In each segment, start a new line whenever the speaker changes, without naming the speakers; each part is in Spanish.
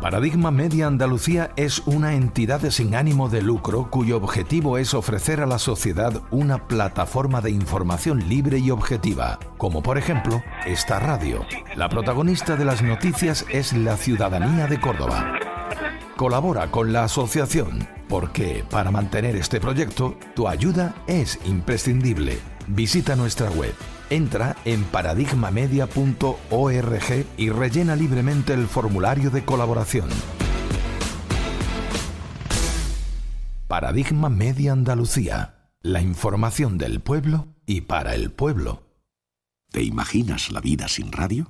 Paradigma Media Andalucía es una entidad sin ánimo de lucro cuyo objetivo es ofrecer a la sociedad una plataforma de información libre y objetiva, como por ejemplo esta radio. La protagonista de las noticias es la ciudadanía de Córdoba. Colabora con la asociación, porque para mantener este proyecto, tu ayuda es imprescindible. Visita nuestra web. Entra en paradigmamedia.org y rellena libremente el formulario de colaboración. Paradigma Media Andalucía. La información del pueblo y para el pueblo.
¿Te imaginas la vida sin radio?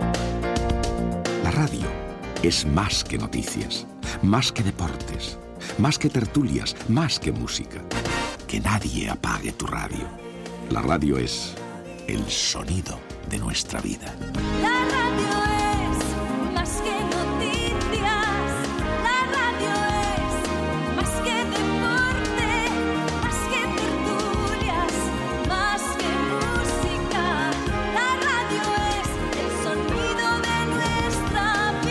La radio es más que noticias, más que deportes, más que tertulias, más que música. Que nadie apague tu radio. La radio es el sonido de nuestra vida.
La radio es más que noticias, la radio es más que deporte, más que tertulias, más que música. La radio es el sonido de nuestra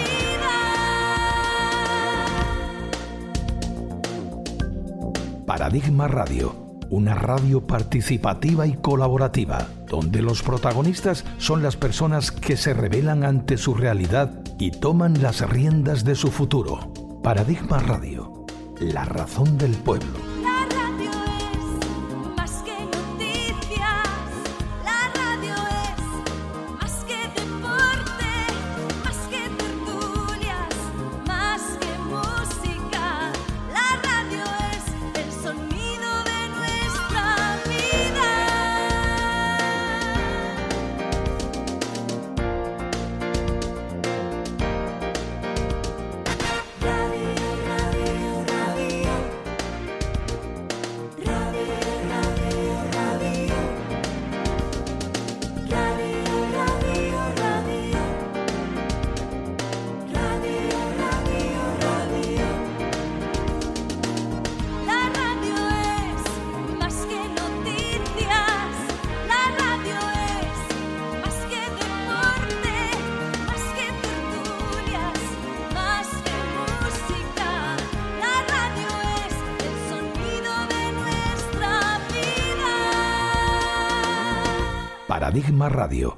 vida.
Paradigma Radio. Una radio participativa y colaborativa, donde los protagonistas son las personas que se rebelan ante su realidad y toman las riendas de su futuro. Paradigma Radio, la razón del pueblo.
La radio es más que noticias, la radio es más que deporte, más que tertulias, más que música. La radio es el sonido de nuestra vida. Radio, radio, radio. Radio, radio, radio. Radio, radio, radio. Radio, radio, radio. La radio es más que noticias, la radio es más que deporte, más que tertulias, más que música. La radio es el sonido de nuestra vida.
Paradigma Radio.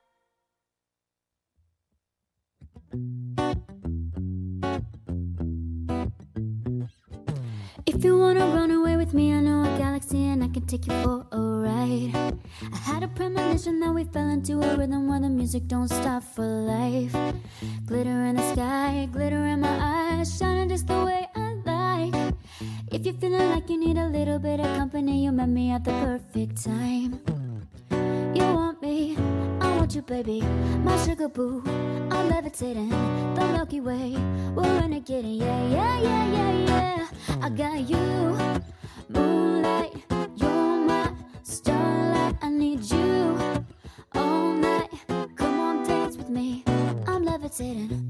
If you wanna run away with me, I know a galaxy and I can take you for a ride. I had a premonition that we fell into a rhythm where the music don't stop for life. Glitter in the sky, glitter in my eyes, shining just the way I like. If you're feeling like you need a little bit of company, you met me at the perfect time. You want me, I want you, baby, my sugar boo. I'm levitating, the Milky Way, we're renegading, yeah, yeah, yeah, yeah, yeah. I got you, moonlight, you're my starlight. I need you all night. Come on, dance with me, I'm levitating.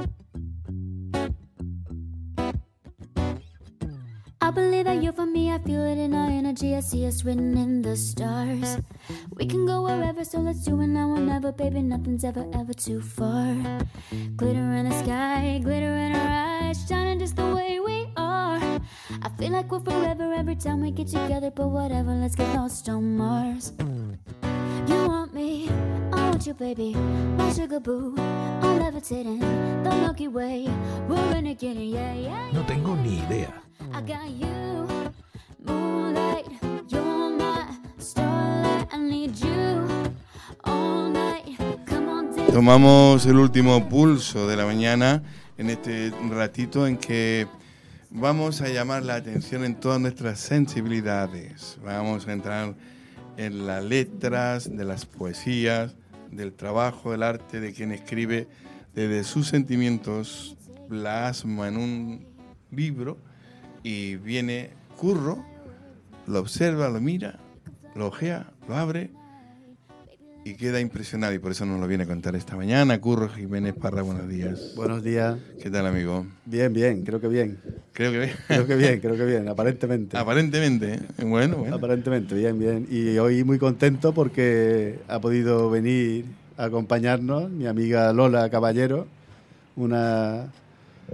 I believe that you're for me, I feel it in our energy, I see us written in the stars. We can go wherever, so let's do it now or never, baby, nothing's ever, ever too far. Glitter in the sky, glitter in our eyes, shining just the way we are. I feel like we're forever every time we get together, but whatever, let's get lost on Mars. You want me, I want you, baby, my sugar boo. I'm levitating, the Milky Way, we're renegading, yeah, yeah, yeah.
No tengo ni idea.
I got you, moonlight, you're my starlight. I need you all night. Come on, dance.
Tomamos el último pulso de la mañana en este ratito en que vamos a llamar la atención en todas nuestras sensibilidades. Vamos a entrar en las letras, de las poesías, del trabajo, del arte, de quien escribe desde sus sentimientos, plasma en un libro. Y viene Curro, lo observa, lo mira, lo ojea, lo abre y queda impresionado. Y por eso nos lo viene a contar esta mañana. Curro Jiménez Parra, buenos días.
Buenos días.
¿Qué tal, amigo?
Bien, bien, creo que bien.
Creo que bien.
Creo que bien, aparentemente.
Aparentemente, bueno.
Aparentemente, bien, bien. Y hoy muy contento porque ha podido venir a acompañarnos mi amiga Lola Caballero, una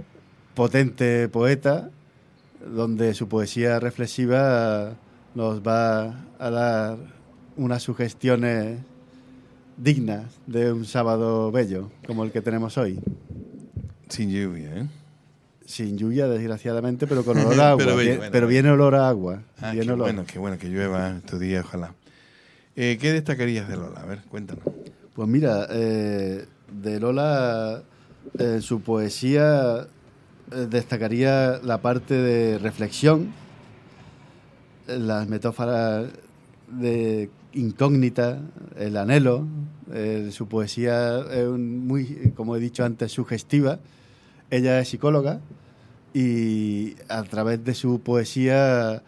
potente poeta, donde su poesía reflexiva nos va a dar unas sugestiones dignas de un sábado bello, como el que tenemos hoy.
Sin lluvia, ¿eh?
Sin lluvia, desgraciadamente, pero con olor a agua.
Pero bello,
pero viene olor a agua.
Ah,
viene
qué
olor.
bueno que llueva estos días, ojalá. ¿Qué destacarías de Lola? A ver, cuéntanos.
Pues mira, de Lola, en su poesía destacaría la parte de reflexión, las metáforas de incógnita, el anhelo. Su poesía es muy, como he dicho antes, sugestiva. Ella es psicóloga y a través de su poesía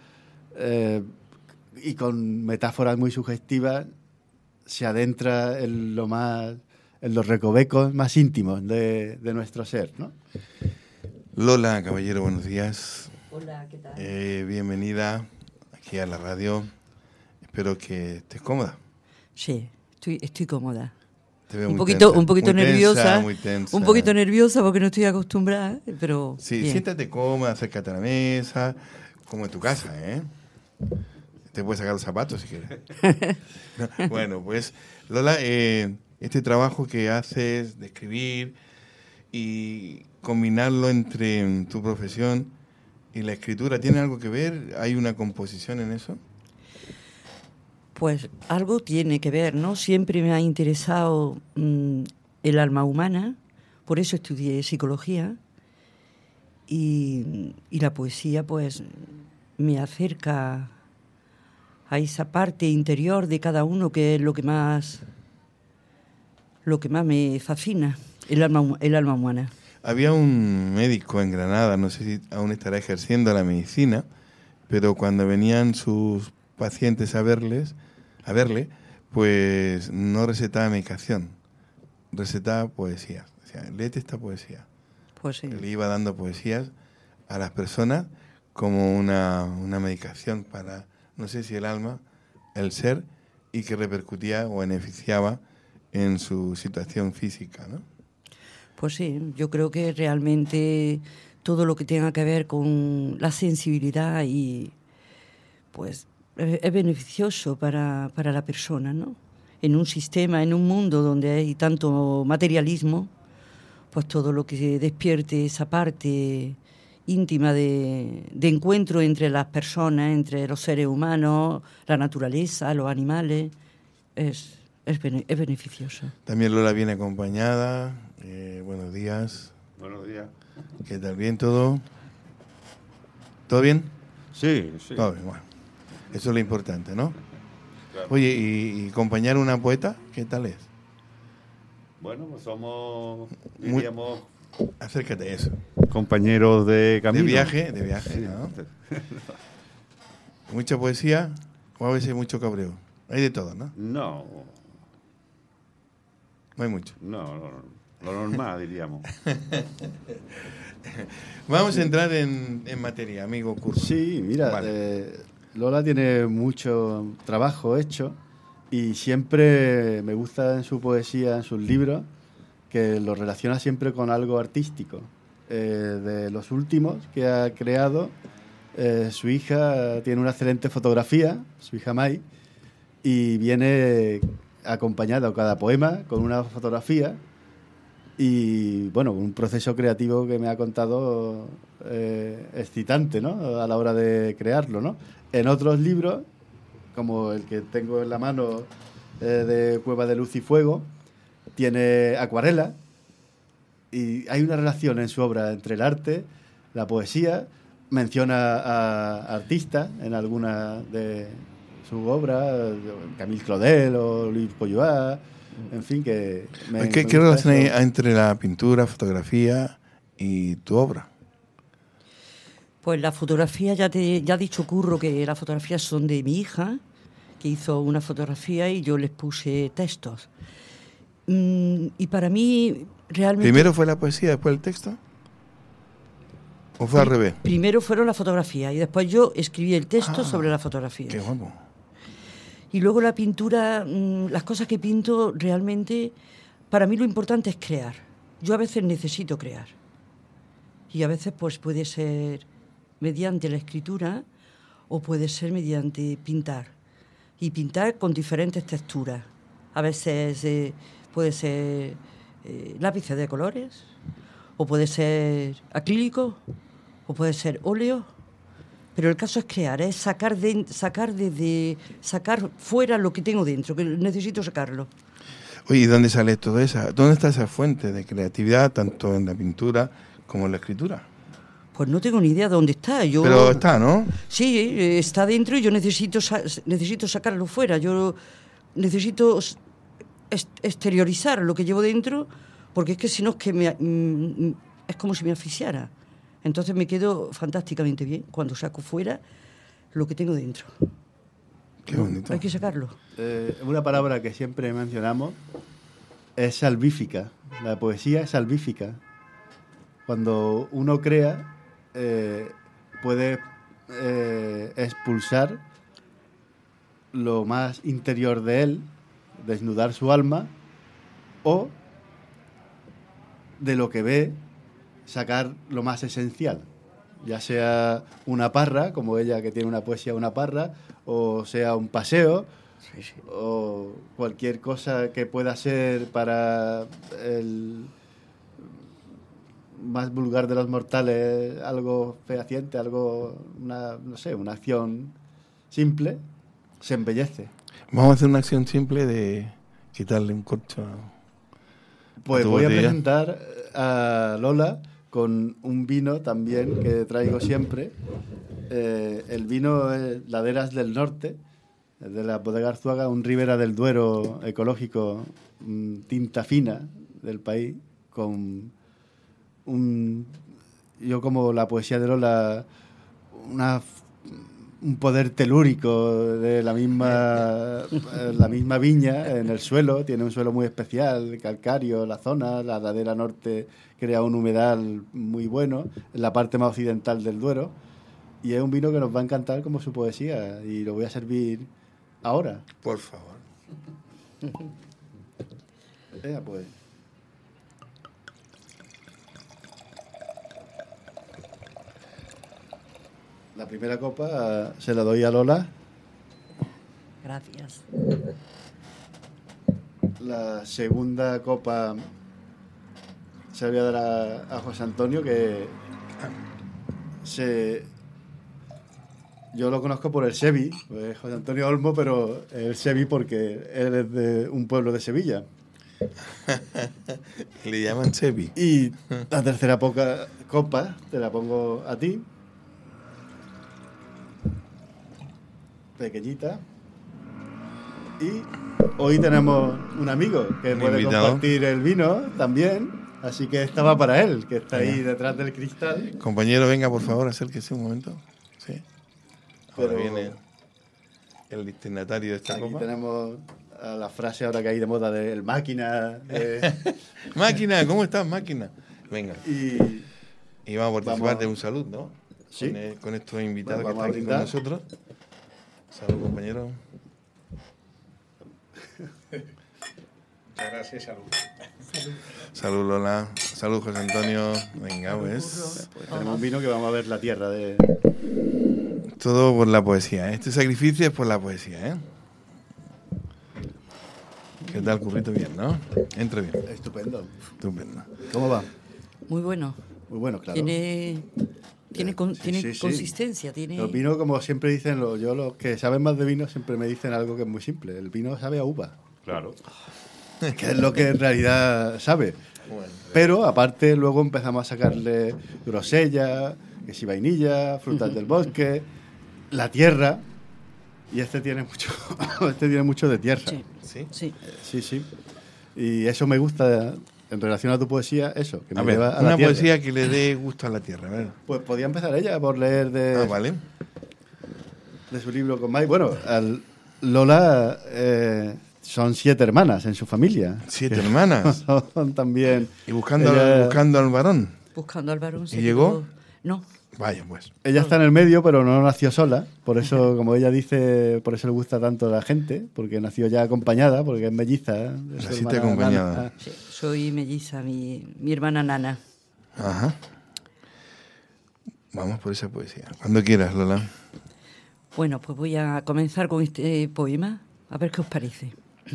y con metáforas muy sugestivas se adentra en los recovecos más íntimos de nuestro ser, ¿no?
Lola Caballero, buenos días.
Hola, ¿qué tal?
Bienvenida aquí a la radio. Espero que estés cómoda.
Sí, estoy cómoda.
Te veo
Un
muy
poquito
tensa,
nerviosa.
muy tensa.
Un poquito nerviosa porque no estoy acostumbrada, pero
Sí,
bien.
siéntate cómoda, acércate a la mesa, como en tu casa, ¿eh? Te puedes sacar los zapatos si quieres. Bueno, pues, Lola, este trabajo que haces de escribir y combinarlo entre tu profesión y la escritura, ¿tiene algo que ver? ¿Hay una composición en eso?
Pues algo tiene que ver, ¿no? Siempre me ha interesado el alma humana, por eso estudié psicología y la poesía pues me acerca a esa parte interior de cada uno que es lo que más me fascina, el alma humana.
Había un médico en Granada, no sé si aún estará ejerciendo la medicina, pero cuando venían sus pacientes a verle, pues no recetaba medicación, recetaba poesía. O sea, léete esta poesía.
Pues sí.
Le iba dando poesías a las personas como una medicación para, no sé si el alma, el ser, y que repercutía o beneficiaba en su situación física, ¿no?
Pues sí, yo creo que realmente todo lo que tenga que ver con la sensibilidad y pues es beneficioso para la persona, ¿no? En un sistema, en un mundo donde hay tanto materialismo, pues todo lo que despierte esa parte íntima de encuentro entre las personas, entre los seres humanos, la naturaleza, los animales, es beneficioso.
También Lola viene acompañada. Buenos días.
Buenos días.
¿Qué tal? ¿Bien todo? ¿Todo bien?
Sí.
Todo bien, bueno. Eso es lo importante, ¿no?
Claro.
Oye, ¿y acompañar a una poeta? ¿Qué tal es?
Bueno, pues somos, diríamos,
Acércate a eso.
compañeros de camino.
De viaje,
Sí.
¿no? ¿Mucha poesía o a veces mucho cabreo? Hay de todo, ¿no?
No,
No hay mucho.
lo normal, diríamos.
Vamos a entrar en materia, amigo Curso.
Sí, mira,
Vale.
Lola tiene mucho trabajo hecho y siempre me gusta en su poesía, en sus libros, que lo relaciona siempre con algo artístico. De los últimos que ha creado, su hija tiene una excelente fotografía, su hija Mai, y viene acompañado cada poema con una fotografía y, bueno, un proceso creativo que me ha contado excitante, ¿no?, a la hora de crearlo, ¿no? En otros libros, como el que tengo en la mano, de Cueva de Luz y Fuego, tiene acuarela y hay una relación en su obra entre el arte, la poesía, menciona a artistas en alguna de su obra, Camille Claudel o Luis Polloá, en fin, que...
¿Qué relación hay entre la pintura, fotografía y tu obra?
Pues la fotografía, ya ha dicho Curro que las fotografías son de mi hija, que hizo una fotografía y yo les puse textos. Y para mí, realmente...
¿Primero fue la poesía, después el texto? ¿O fue al revés?
Primero fueron las fotografías y después yo escribí el texto sobre la fotografía.
Qué guapo.
Y luego la pintura, las cosas que pinto, realmente, para mí lo importante es crear. Yo a veces necesito crear. Y a veces pues puede ser mediante la escritura o puede ser mediante pintar. Y pintar con diferentes texturas. A veces puede ser lápices de colores, o puede ser acrílico, o puede ser óleo. Pero el caso es crear, es sacar fuera lo que tengo dentro, que necesito sacarlo.
Oye, ¿y dónde sale todo eso? ¿Dónde está esa fuente de creatividad, tanto en la pintura como en la escritura?
Pues no tengo ni idea de dónde está.
Pero está, ¿no?
Sí, está dentro y yo necesito sacarlo fuera. Yo necesito exteriorizar lo que llevo dentro, porque es que si no es que es como si me asfixiara. Entonces me quedo fantásticamente bien cuando saco fuera lo que tengo dentro.
Qué bonito.
Hay que sacarlo.
Una palabra que siempre mencionamos es salvífica. La poesía es salvífica. Cuando uno crea, puede expulsar lo más interior de él, desnudar su alma, o de lo que ve, sacar lo más esencial, ya sea una parra, como ella que tiene una poesía, una parra, o sea un paseo, o cualquier cosa que pueda ser para el más vulgar de los mortales, algo fehaciente, algo, una acción simple, se embellece.
Vamos a hacer una acción simple de quitarle un corcho
Pues
tu
voy a
botella.
presentar a Lola con un vino también que traigo siempre. El vino es Laderas del Norte, de la bodega Arzuaga, un Ribera del Duero ecológico, tinta fina del país, con yo como la poesía de Lola, un poder telúrico de la misma viña en el suelo. Tiene un suelo muy especial, calcáreo, la zona, la ladera norte crea un humedal muy bueno en la parte más occidental del Duero, y es un vino que nos va a encantar como su poesía, y lo voy a servir ahora.
Por favor.
Pues. La primera copa se la doy a Lola.
Gracias.
La segunda copa se la voy a dar a José Antonio, que yo lo conozco por el Sevi, pues José Antonio Olmo, pero el Sevi porque él es de un pueblo de Sevilla.
Le llaman Chevi.
Y la tercera copa te la pongo a ti. Pequeñita. Y hoy tenemos un amigo que
Un
puede
invitado.
compartir el vino también, así que esta va para él, que está ahí
Venga.
detrás del cristal.
Compañero, venga, por favor, acérquese un momento. Sí. Ahora
Pero
viene el destinatario de esta
aquí
copa.
tenemos a la frase ahora que hay de moda del máquina.
Máquina, ¿cómo estás, máquina? Venga.
Y
Y vamos a participar
Vamos.
de un salud, ¿no?
Sí.
Con estos invitados
Bueno,
que
vamos
están
a
aquí con
brindar.
nosotros. Salud, compañero.
Muchas gracias, salud.
Salud, Lola. Salud, José Antonio. Venga, pues.
tenemos un vino que vamos a ver la tierra de...
Todo por la poesía. Este sacrificio es por la poesía, ¿eh? ¿Qué tal, currito? Bien, ¿no? Entra bien.
Estupendo.
Estupendo.
¿Cómo va?
Muy bueno.
Muy bueno, claro.
Tiene
Sí, sí.
consistencia, tiene...
El vino, como siempre dicen, los que saben más de vino siempre me dicen algo que es muy simple. El vino sabe a uva,
Claro.
que es lo que en realidad sabe.
Bueno,
Pero aparte luego empezamos a sacarle grosella, que si vainilla, frutas del bosque, la tierra, y este tiene mucho de tierra.
Sí,
¿sí?
sí.
Sí, sí. Y eso me gusta en relación a tu poesía, eso, que me
A ver,
lleva a la
una
tierra.
poesía que le dé gusto a la tierra. A ver.
Pues podía empezar ella por leer
Ah, vale.
de su libro con Mike. Bueno, Lola son 7 hermanas en su familia.
7 hermanas.
Son también...
Y buscando
Ella-
al varón.
Buscando al varón.
¿Y llegó?
No.
Vaya, pues.
Ella está en el medio, pero no nació sola. Por eso, como ella dice, por eso le gusta tanto a la gente, porque nació ya acompañada, porque es melliza. De su
Naciste
hermana
acompañada.
Nana.
Sí, soy melliza, mi hermana Nana.
Ajá. Vamos por esa poesía. Cuando quieras, Lola.
Bueno, pues voy a comenzar con este poema, a ver qué os parece.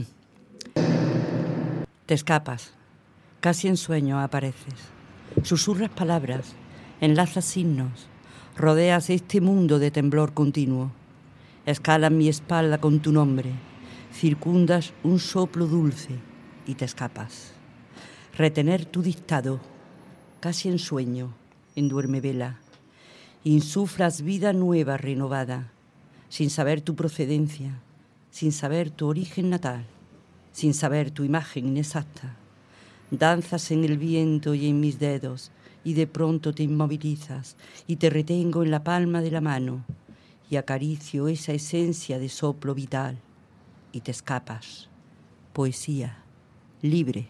Te escapas, casi en sueño apareces, susurras palabras, enlazas signos, rodeas este mundo de temblor continuo, escalas mi espalda con tu nombre, circundas un soplo dulce y te escapas. Retener tu dictado, casi en sueño, en duerme vela, insuflas vida nueva renovada, sin saber tu procedencia, sin saber tu origen natal, sin saber tu imagen inexacta. Danzas en el viento y en mis dedos, y de pronto te inmovilizas, y te retengo en la palma de la mano, y acaricio esa esencia de soplo vital, y te escapas. Poesía, libre.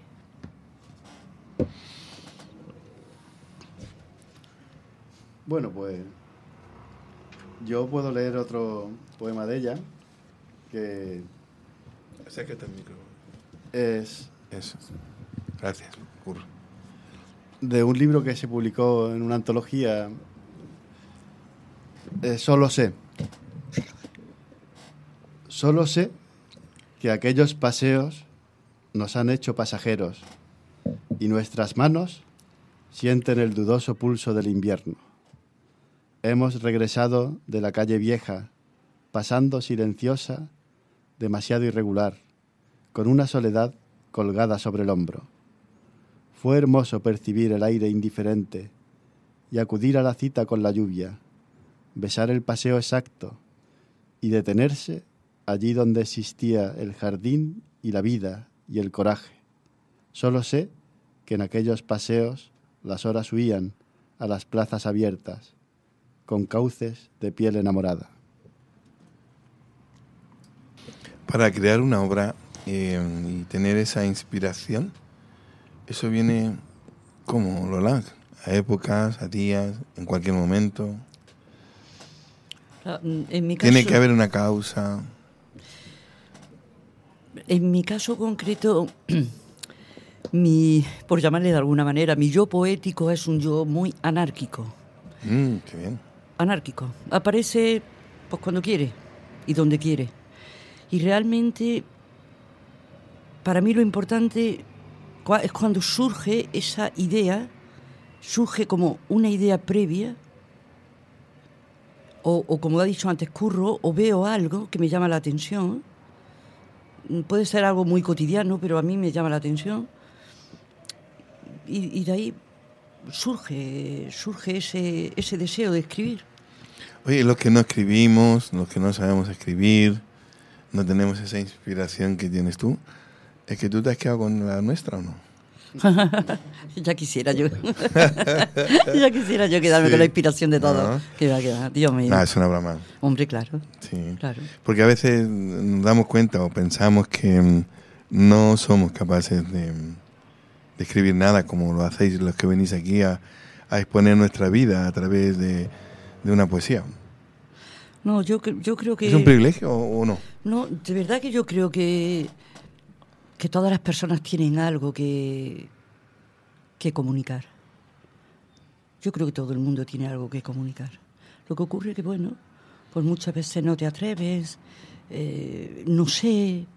Bueno, pues yo puedo leer otro poema de ella, que
Acércate al micro.
es
Eso. Gracias, Curro.
de un libro que se publicó en una antología, Solo sé. Solo sé que aquellos paseos nos han hecho pasajeros y nuestras manos sienten el dudoso pulso del invierno. Hemos regresado de la calle vieja, pasando silenciosa, demasiado irregular, con una soledad colgada sobre el hombro. Fue hermoso percibir el aire indiferente y acudir a la cita con la lluvia, besar el paseo exacto y detenerse allí donde existía el jardín y la vida y el coraje. Solo sé que en aquellos paseos las horas huían a las plazas abiertas, con cauces de piel enamorada.
Para crear una obra y tener esa inspiración, eso viene como, Lola, a épocas, a días, en cualquier momento.
En mi caso,
Tiene que haber una causa.
En mi caso concreto, por llamarle de alguna manera, mi yo poético es un yo muy anárquico.
Qué bien.
Anárquico. Aparece pues cuando quiere y donde quiere. Y realmente, para mí lo importante es cuando surge esa idea, surge como una idea previa, o como ha dicho antes Curro, o veo algo que me llama la atención. Puede ser algo muy cotidiano, pero a mí me llama la atención. Y de ahí surge ese deseo de escribir.
Oye, los que no escribimos, los que no sabemos escribir, no tenemos esa inspiración que tienes tú, ¿es que tú te has quedado con la nuestra o no?
Ya quisiera yo. Ya quisiera yo quedarme con la inspiración de todo.
No.
Que va, Dios mío.
No, es una broma.
Hombre, claro.
Sí.
Claro.
Porque a veces nos damos cuenta o pensamos que no somos capaces de escribir nada como lo hacéis los que venís aquí a exponer nuestra vida a través de una poesía.
No, yo creo que...
¿Es un privilegio o no?
No, de verdad que yo creo que todas las personas tienen algo que comunicar. Yo creo que todo el mundo tiene algo que comunicar. Lo que ocurre es que, bueno, pues muchas veces no te atreves, no sé,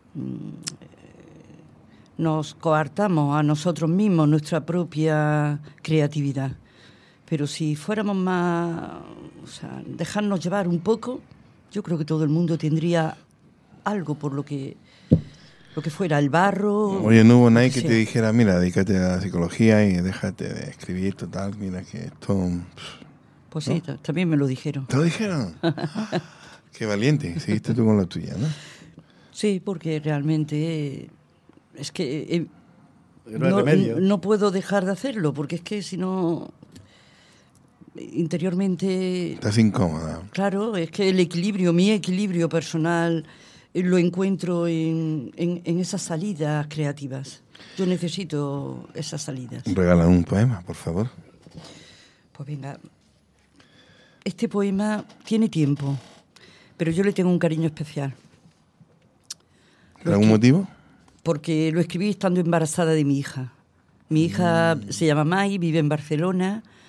nos coartamos a nosotros mismos nuestra propia creatividad. Pero si fuéramos más, o sea, dejarnos llevar un poco, yo creo que todo el mundo tendría algo por lo que fuera el barro.
Oye, no hubo nadie que te dijera, mira, dedícate a la psicología y déjate de escribir, total, mira que esto...
Pues sí, ¿no? También me lo dijeron.
¿Te lo dijeron? Qué valiente, seguiste tú con la tuya, ¿no?
Sí, porque realmente es que
No hay remedio.
no puedo dejar de hacerlo, porque es que si no, interiormente...
Estás incómoda.
Claro, es que mi equilibrio personal lo encuentro en esas salidas creativas. Yo necesito esas salidas.
Regala un poema, por favor.
Pues venga, este poema tiene tiempo, pero yo le tengo un cariño especial.
¿Por algún motivo?
Porque lo escribí estando embarazada de mi hija. Mi hija se llama Mai, vive en Barcelona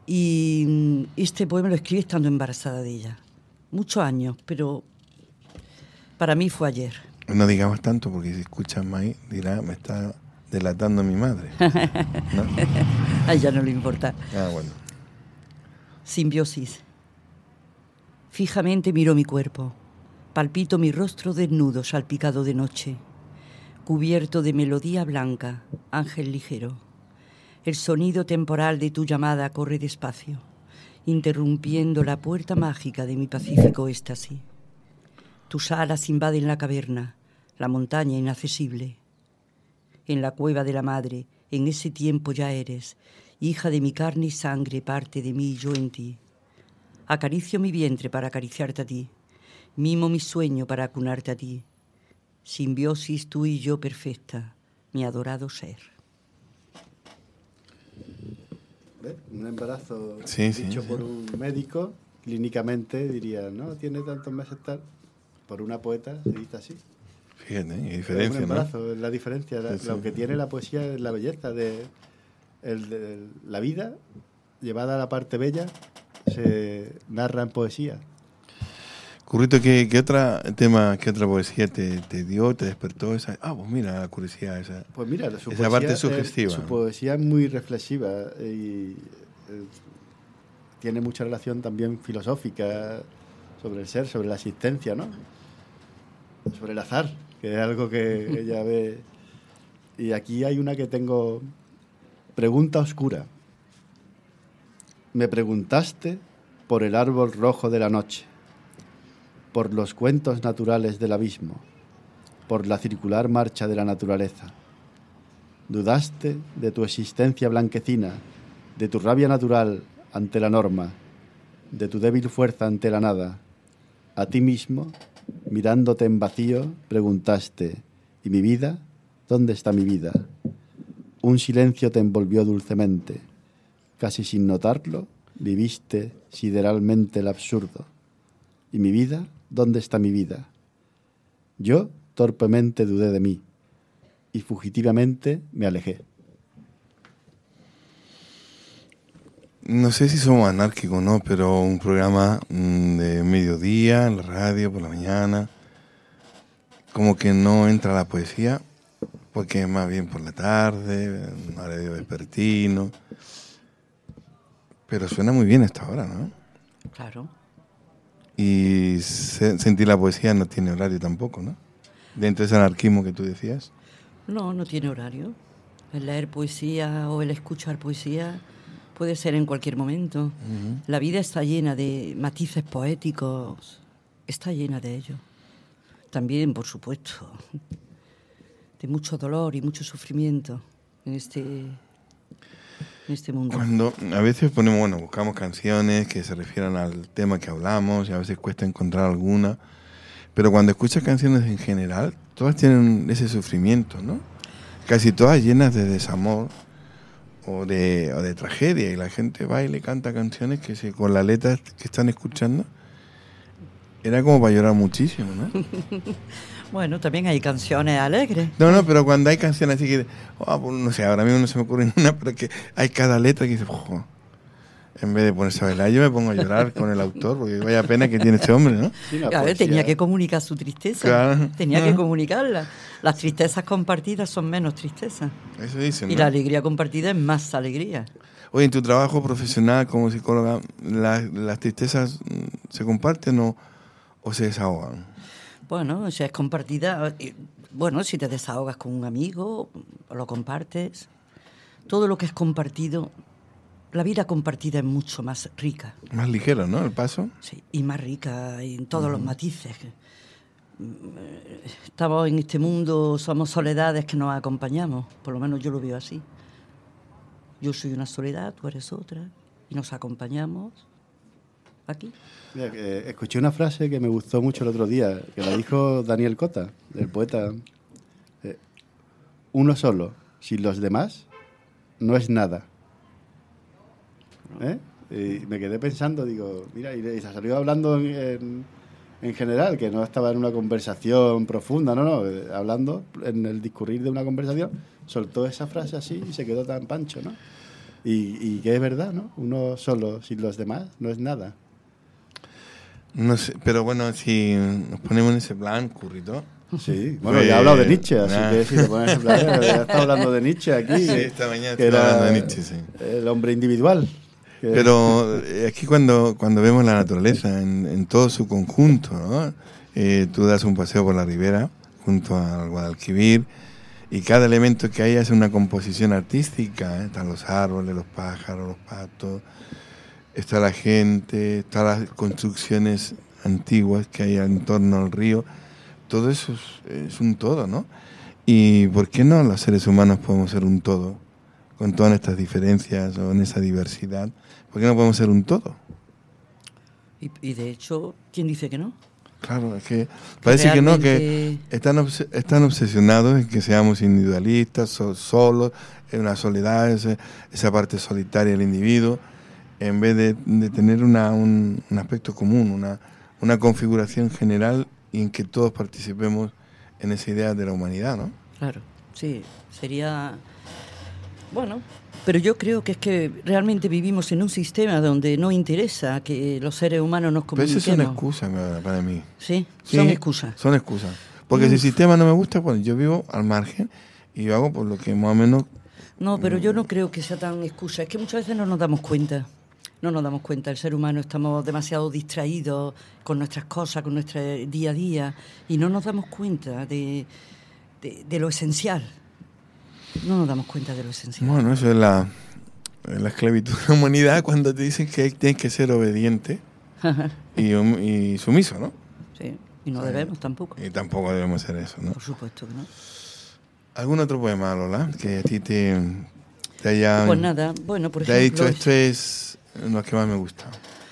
Y este poema lo escribí estando embarazada de ella. Muchos años, pero para mí fue ayer.
No digamos tanto porque si escuchan más dirá, me está delatando mi madre. ¿No?
A ella no le importa.
Ah, bueno.
Simbiosis. Fijamente miro mi cuerpo. Palpito mi rostro desnudo, salpicado de noche. Cubierto de melodía blanca, ángel ligero. El sonido temporal de tu llamada corre despacio, interrumpiendo la puerta mágica de mi pacífico éxtasis. Tus alas invaden la caverna, la montaña inaccesible. En la cueva de la madre, en ese tiempo ya eres, hija de mi carne y sangre, parte de mí y yo en ti. Acaricio mi vientre para acariciarte a ti, mimo mi sueño para acunarte a ti. Simbiosis tú y yo perfecta, mi adorado ser.
¿Ves? Un embarazo
Sí,
dicho
sí,
por
sí.
un médico, clínicamente diría, no, tiene tantos meses tal. Por una poeta se dice así.
Fíjate, hay
Es
diferencia,
un
¿no?
embarazo, es la diferencia.
Sí, sí.
Lo que tiene la poesía es la belleza de la vida llevada a la parte bella se narra en poesía.
Currito, ¿qué otra tema, qué otra poesía te dio, te despertó esa? Ah, pues mira, la curiosidad esa.
Pues mira, su
Esa parte
poesía,
sugestiva.
su poesía es muy reflexiva y tiene mucha relación también filosófica sobre el ser, sobre la existencia, ¿no? Sobre el azar, que es algo que ella ve. Y aquí hay una que tengo. Pregunta oscura. Me preguntaste por el árbol rojo de la noche, por los cuentos naturales del abismo, por la circular marcha de la naturaleza. Dudaste de tu existencia blanquecina, de tu rabia natural ante la norma, de tu débil fuerza ante la nada. A ti mismo, mirándote en vacío, preguntaste, ¿y mi vida? ¿Dónde está mi vida? Un silencio te envolvió dulcemente. Casi sin notarlo, viviste sideralmente el absurdo. ¿Y mi vida? ¿Dónde está mi vida? Yo torpemente dudé de mí y fugitivamente me alejé.
No sé si somos anárquicos, ¿no? Pero un programa de mediodía, en la radio, por la mañana, como que no entra la poesía, porque es más bien por la tarde, un horario vespertino. Pero suena muy bien a esta hora, ¿no?
Claro.
Y sentir la poesía no tiene horario tampoco, ¿no? Dentro de ese anarquismo que tú decías.
No, no tiene horario. El leer poesía o el escuchar poesía puede ser en cualquier momento. La vida está llena de matices poéticos, está llena de ello. También, por supuesto, de mucho dolor y mucho sufrimiento en este mundo.
Cuando a veces buscamos canciones que se refieran al tema que hablamos y a veces cuesta encontrar alguna, pero cuando escuchas canciones en general, todas tienen ese sufrimiento, ¿no? Casi todas llenas de desamor o de tragedia, y la gente va y le canta canciones que con la letra que están escuchando era como para llorar muchísimo, ¿no?
Bueno, también hay canciones alegres.
No, pero cuando hay canciones así que, pues no sé, ahora mismo no se me ocurre ninguna, pero que hay cada letra que dice, ojo, en vez de ponerse a bailar, yo me pongo a llorar con el autor, porque vaya pena que tiene este hombre, ¿no?
Sí, la
Claro,
poesía-
tenía que comunicar su tristeza,
Claro.
tenía que comunicarla. Las tristezas compartidas son menos tristezas
Eso dicen,
y
¿no?
la alegría compartida es más alegría.
Oye, en tu trabajo profesional como psicóloga, ¿las tristezas se comparten o se desahogan?
Bueno, si es compartida, bueno, si te desahogas con un amigo, lo compartes. Todo lo que es compartido, la vida compartida es mucho más rica,
Más ligero, ¿no? El paso.
sí, y más rica en todos los matices. Estamos en este mundo, somos soledades que nos acompañamos, por lo menos yo lo veo así. Yo soy una soledad, tú eres otra, y nos acompañamos aquí.
Mira, escuché una frase que me gustó mucho el otro día, que la dijo Daniel Cota, el poeta. Uno solo, sin los demás, no es nada. ¿Eh? Y me quedé pensando, digo, mira, y se salió hablando en general, que no estaba en una conversación profunda, no, hablando en el discurrir de una conversación, soltó esa frase así y se quedó tan pancho, ¿no? Y que es verdad, ¿no? Uno solo, sin los demás, no es nada.
No sé, pero bueno, si nos ponemos en ese plan, Currito.
Sí, bueno,
Pues,
ya he hablado de Nietzsche, así
nada.
que si te pones en plan, ya está hablando de Nietzsche aquí.
Sí, esta mañana
que
estoy
era
hablando de Nietzsche, sí.
el hombre individual.
Pero aquí cuando vemos la naturaleza en todo su conjunto, ¿no? Tú das un paseo por la ribera junto al Guadalquivir y cada elemento que hay hace una composición artística, ¿eh? Están los árboles, los pájaros, los patos, está la gente, están las construcciones antiguas que hay en torno al río. Todo eso es un todo, ¿no? ¿Y por qué no los seres humanos podemos ser un todo? Con todas nuestras diferencias o en esa diversidad. ¿Por qué no podemos ser un todo?
Y de hecho, ¿quién dice que no?
Claro, es que parece que no, que están obsesionados en que seamos individualistas, solos, en una soledad, esa parte solitaria del individuo, en vez de tener un aspecto común, una configuración general y en que todos participemos en esa idea de la humanidad, ¿no?
Claro, sí, sería... Bueno, pero yo creo que es que realmente vivimos en un sistema donde no interesa que los seres humanos nos
Pero
comuniquemos.
eso es una excusa para mí.
Sí,
Sí,
son excusas.
Son excusas. Porque si el sistema no me gusta, pues yo vivo al margen y yo hago por lo que más o menos...
No, pero yo no creo que sea tan excusa. Es que muchas veces no nos damos cuenta. No nos damos cuenta. El ser humano estamos demasiado distraídos con nuestras cosas, con nuestro día a día, y no nos damos cuenta de lo esencial. No nos damos cuenta de lo esencial.
Bueno, eso es la esclavitud de la humanidad cuando te dicen que tienes que ser obediente y sumiso, ¿no?
Sí, y no debemos tampoco.
Y tampoco debemos hacer eso, ¿no?
Por supuesto que no.
¿Algún otro poema, Lola, que a ti te haya...
Pues nada, bueno, por
te ha
ejemplo...
dicho, esto es lo que más me gusta?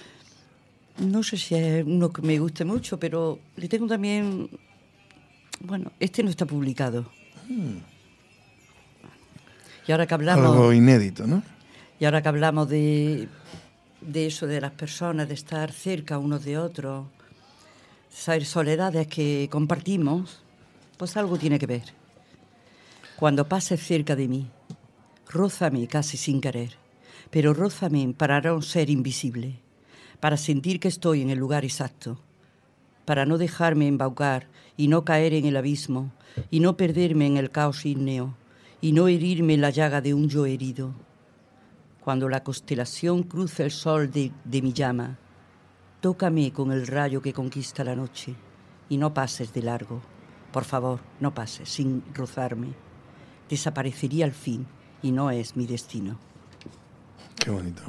No sé si es uno que me guste mucho, pero le tengo también... Bueno, este no está publicado. Y ahora que hablamos...
Algo inédito, ¿no?
Y ahora que hablamos de eso, de las personas, de estar cerca unos de otros, esas soledades que compartimos, pues algo tiene que ver. Cuando pases cerca de mí, rózame casi sin querer, pero rózame para no ser invisible, para sentir que estoy en el lugar exacto, para no dejarme embaucar y no caer en el abismo, y no perderme en el caos ígneo, y no herirme en la llaga de un yo herido. Cuando la constelación cruza el sol de mi llama, tócame con el rayo que conquista la noche, y no pases de largo. Por favor, no pases sin rozarme. Desaparecería al fin, y no es mi destino.
Qué bonito.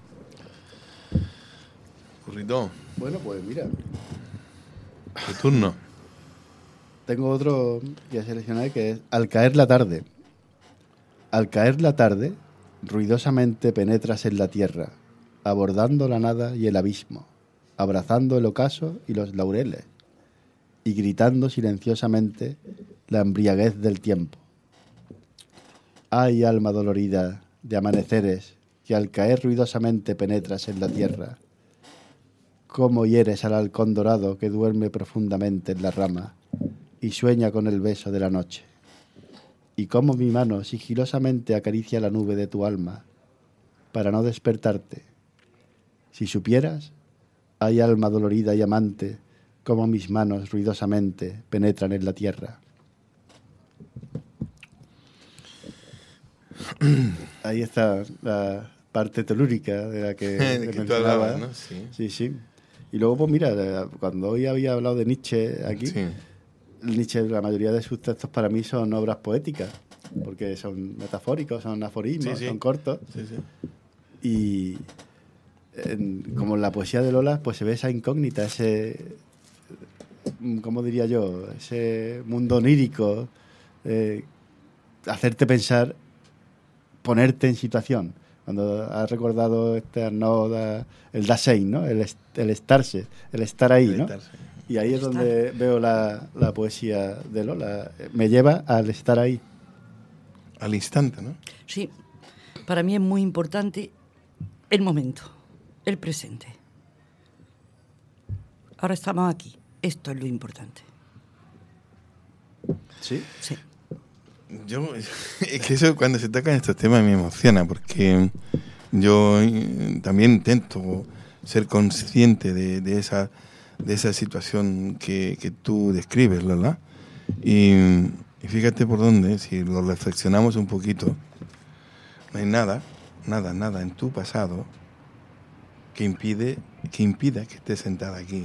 Currito,
Bueno, pues mira,
tu turno.
tengo otro que seleccionar que es Al caer la tarde. Al caer la tarde, ruidosamente penetras en la tierra, abordando la nada y el abismo, abrazando el ocaso y los laureles, y gritando silenciosamente la embriaguez del tiempo. Ay, alma dolorida de amaneceres, que al caer ruidosamente penetras en la tierra, cómo hieres al halcón dorado que duerme profundamente en la rama y sueña con el beso de la noche, y cómo mi mano sigilosamente acaricia la nube de tu alma para no despertarte. Si supieras, ay, alma dolorida y amante, cómo mis manos ruidosamente penetran en la tierra. Ahí está la parte telúrica de la que
De que tú
mencionaba.
hablabas, ¿no? Sí.
Sí, sí. Y luego, pues mira, cuando hoy había hablado de Nietzsche aquí,
Sí.
Nietzsche, la mayoría de sus textos para mí son obras poéticas, porque son metafóricos, son aforismos,
Sí, sí.
son cortos.
Sí, sí.
Y como en la poesía de Lola, pues se ve esa incógnita, ese, ¿cómo diría yo? Ese mundo onírico, hacerte pensar, ponerte en situación. Cuando has recordado el Dasein, ¿no? El estarse, el estar ahí, ¿no?
Estarse.
Y ahí es donde veo la poesía de Lola. Me lleva al estar ahí.
Al instante, ¿no?
Sí, para mí es muy importante el momento, el presente. Ahora estamos aquí. Esto es lo importante.
¿Sí?
Sí.
Es que eso, cuando se tocan estos temas, me emociona, porque yo también intento ser consciente de esa situación que tú describes, Lola. Y fíjate por dónde, si lo reflexionamos un poquito, no hay nada en tu pasado que impida que estés sentada aquí.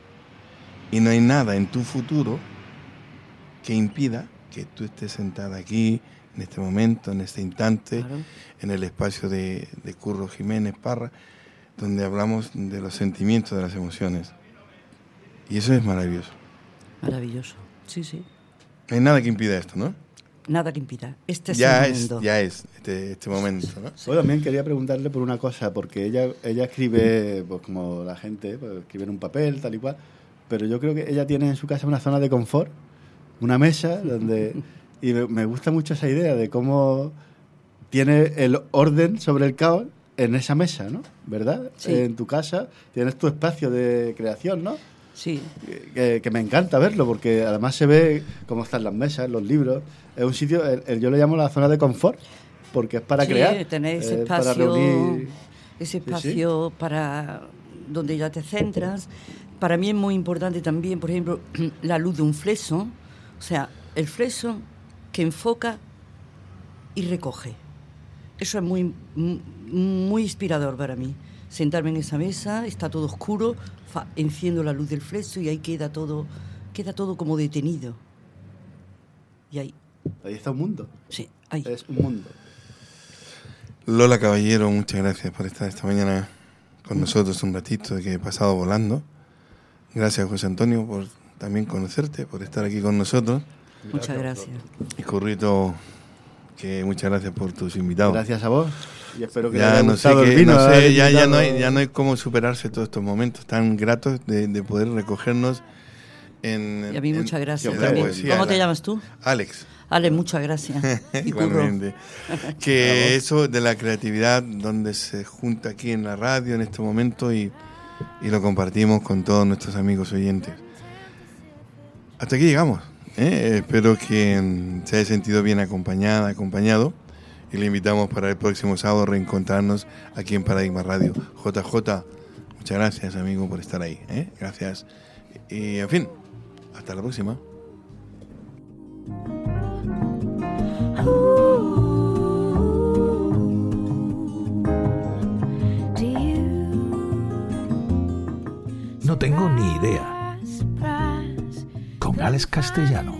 Y no hay nada en tu futuro que impida que tú estés sentada aquí, en este momento, en este instante, claro, en el espacio de Curro Jiménez Parra, donde hablamos de los sentimientos, de las emociones. Y eso es maravilloso.
Maravilloso, sí, sí.
No hay nada que impida esto, ¿no?
Nada que impida. Este es
ya
el momento.
Ya es este momento, ¿no?
Yo también quería preguntarle por una cosa, porque ella escribe, pues como la gente, pues, escribe en un papel, tal y cual, pero yo creo que ella tiene en su casa una zona de confort, una mesa donde... Y me gusta mucho esa idea de cómo tiene el orden sobre el caos en esa mesa, ¿no? ¿Verdad?
Sí.
En tu casa tienes tu espacio de creación, ¿no?
Sí.
Que me encanta verlo, porque además se ve cómo están las mesas, los libros. Es un sitio, yo le llamo la zona de confort, porque es para crear.
Sí, tener ese espacio,
para reunir...
ese espacio sí. Para donde ya te centras. Para mí es muy importante también, por ejemplo, la luz de un fleso. O sea, el fleso que enfoca y recoge. Eso es muy, muy inspirador para mí. Sentarme en esa mesa, está todo oscuro, enciendo la luz del fleso y ahí queda todo como detenido. Y ahí
está un mundo.
Sí, ahí.
Es un mundo.
Lola Caballero, muchas gracias por estar esta mañana con nosotros un ratito, que he pasado volando. Gracias, José Antonio, por también conocerte, por estar aquí con nosotros.
Muchas gracias.
Y Currito, que muchas gracias por tus invitados.
Gracias a vos. Y espero que
ya
haya
no sé
el vino,
ya no hay cómo superarse todos estos momentos tan gratos de poder recogernos en...
Y a mí muchas gracias.
¿Cómo
te llamas tú?
Alex.
Alex, muchas gracias. Y
igualmente. Que eso de la creatividad, donde se junta aquí en la radio en este momento y lo compartimos con todos nuestros amigos oyentes. Hasta aquí llegamos. Espero que se haya sentido bien acompañado, y le invitamos para el próximo sábado a reencontrarnos aquí en Paradigma Radio. JJ, muchas gracias, amigo, por estar ahí. Gracias. Y en fin, hasta la próxima.
No tengo ni idea. Con Alex Castellano.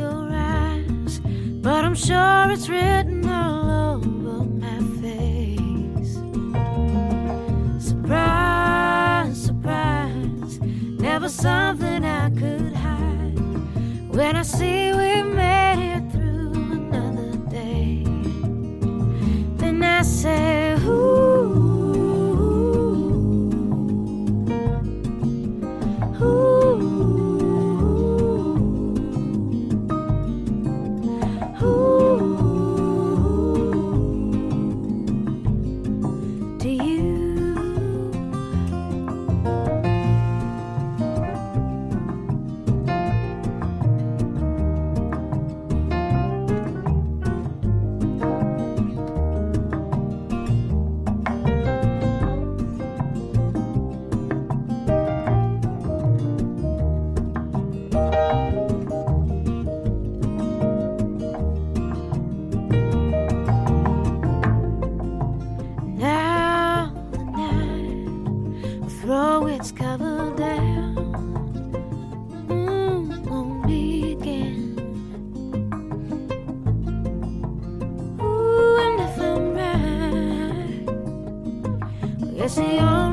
But I'm sure it's written all over my face. Surprise, surprise, never something I could hide. When I see we made it through another day, then I say, ooh, ooh. Yes,